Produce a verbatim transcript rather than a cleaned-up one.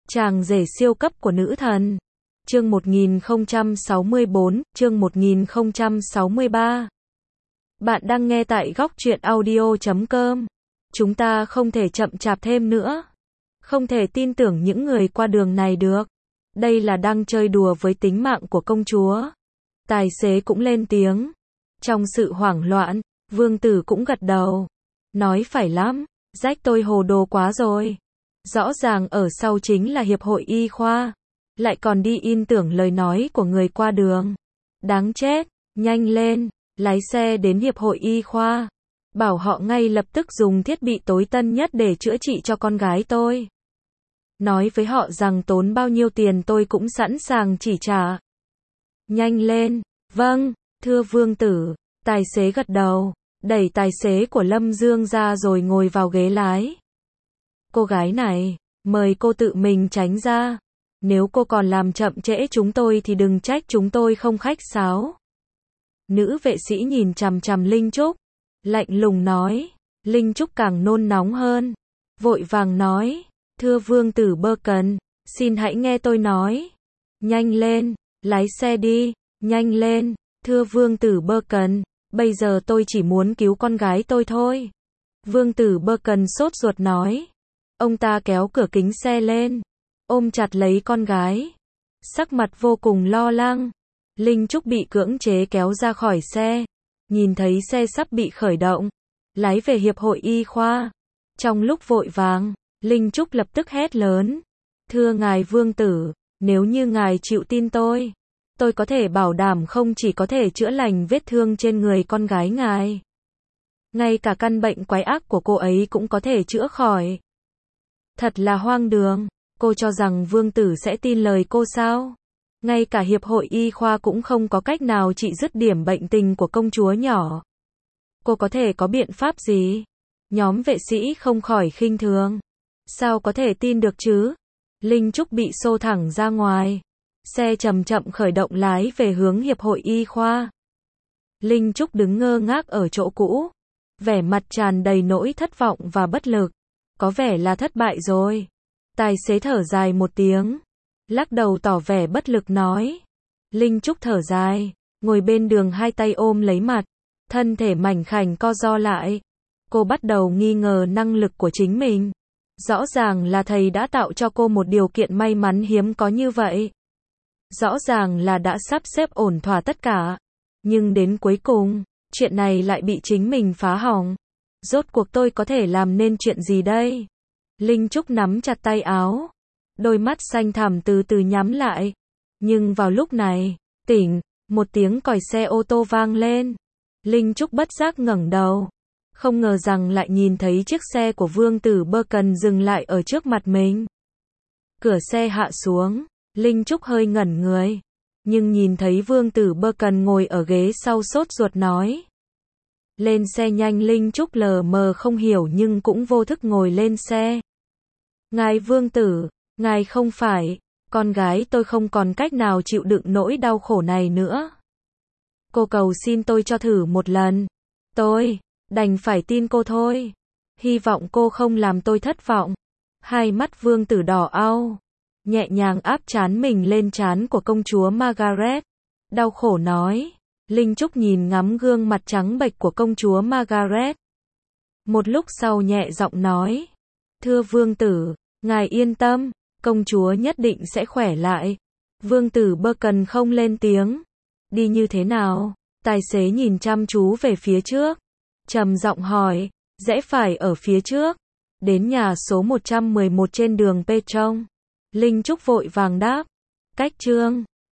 Chàng rể siêu cấp của nữ thần. Chương một nghìn không trăm sáu mươi bốn, chương một nghìn không trăm sáu mươi ba. Bạn đang nghe tại góc truyện audio chấm com. Chúng ta không thể chậm chạp thêm nữa. Không thể tin tưởng những người qua đường này được. Đây là đang chơi đùa với tính mạng của công chúa. Tài xế cũng lên tiếng. Trong sự hoảng loạn, vương tử cũng gật đầu. Nói phải lắm, rách tôi hồ đồ quá rồi. Rõ ràng ở sau chính là hiệp hội y khoa. Lại còn đi in tưởng lời nói của người qua đường. Đáng chết, nhanh lên, lái xe đến hiệp hội y khoa. Bảo họ ngay lập tức dùng thiết bị tối tân nhất để chữa trị cho con gái tôi. Nói với họ rằng tốn bao nhiêu tiền tôi cũng sẵn sàng chỉ trả. Nhanh lên, vâng, thưa vương tử, tài xế gật đầu, đẩy tài xế của Lâm Dương ra rồi ngồi vào ghế lái. Cô gái này, mời cô tự mình tránh ra. Nếu cô còn làm chậm trễ chúng tôi thì đừng trách chúng tôi không khách sáo. Nữ vệ sĩ nhìn chằm chằm Linh Trúc, lạnh lùng nói. Linh Trúc càng nôn nóng hơn, vội vàng nói, thưa vương tử Burton, xin hãy nghe tôi nói. Nhanh lên, lái xe đi, nhanh lên, thưa vương tử Burton, bây giờ tôi chỉ muốn cứu con gái tôi thôi. Vương tử Burton sốt ruột nói. Ông ta kéo cửa kính xe lên, ôm chặt lấy con gái, sắc mặt vô cùng lo lắng. Linh Trúc bị cưỡng chế kéo ra khỏi xe, nhìn thấy xe sắp bị khởi động, lái về hiệp hội y khoa. Trong lúc vội vàng, Linh Trúc lập tức hét lớn, thưa ngài vương tử, nếu như ngài chịu tin tôi, tôi có thể bảo đảm không chỉ có thể chữa lành vết thương trên người con gái ngài, ngay cả căn bệnh quái ác của cô ấy cũng có thể chữa khỏi. Thật là hoang đường, cô cho rằng vương tử sẽ tin lời cô sao? Ngay cả hiệp hội y khoa cũng không có cách nào trị dứt điểm bệnh tình của công chúa nhỏ. Cô có thể có biện pháp gì? Nhóm vệ sĩ không khỏi khinh thường. Sao có thể tin được chứ? Linh Trúc bị xô thẳng ra ngoài. Xe chậm chậm khởi động lái về hướng hiệp hội y khoa. Linh Trúc đứng ngơ ngác ở chỗ cũ, vẻ mặt tràn đầy nỗi thất vọng và bất lực. Có vẻ là thất bại rồi. Tài xế thở dài một tiếng, lắc đầu tỏ vẻ bất lực nói. Linh Trúc thở dài, ngồi bên đường hai tay ôm lấy mặt, thân thể mảnh khảnh co ro lại. Cô bắt đầu nghi ngờ năng lực của chính mình. Rõ ràng là thầy đã tạo cho cô một điều kiện may mắn hiếm có như vậy. Rõ ràng là đã sắp xếp ổn thỏa tất cả. Nhưng đến cuối cùng, chuyện này lại bị chính mình phá hỏng. Rốt cuộc tôi có thể làm nên chuyện gì đây? Linh Trúc nắm chặt tay áo, đôi mắt xanh thẳm từ từ nhắm lại. Nhưng vào lúc này, tỉnh, một tiếng còi xe ô tô vang lên. Linh Trúc bất giác ngẩng đầu, không ngờ rằng lại nhìn thấy chiếc xe của vương tử Burton dừng lại ở trước mặt mình. Cửa xe hạ xuống, Linh Trúc hơi ngẩn người, nhưng nhìn thấy vương tử Burton ngồi ở ghế sau sốt ruột nói. Lên xe nhanh. Linh Trúc lờ mờ không hiểu nhưng cũng vô thức ngồi lên xe. Ngài vương tử, ngài không phải, con gái tôi không còn cách nào chịu đựng nỗi đau khổ này nữa. Cô cầu xin tôi cho thử một lần. Tôi đành phải tin cô thôi. Hy vọng cô không làm tôi thất vọng. Hai mắt vương tử đỏ au, nhẹ nhàng áp trán mình lên trán của công chúa Margaret. Đau khổ nói. Linh Trúc nhìn ngắm gương mặt trắng bệch của công chúa Margaret. Một lúc sau nhẹ giọng nói. Thưa vương tử, ngài yên tâm, công chúa nhất định sẽ khỏe lại. Vương tử Burton không lên tiếng. Đi như thế nào? Tài xế nhìn chăm chú về phía trước, trầm giọng hỏi. Rẽ phải ở phía trước, đến nhà số một trăm mười một trên đường Petron. Linh Trúc vội vàng đáp. Cách chương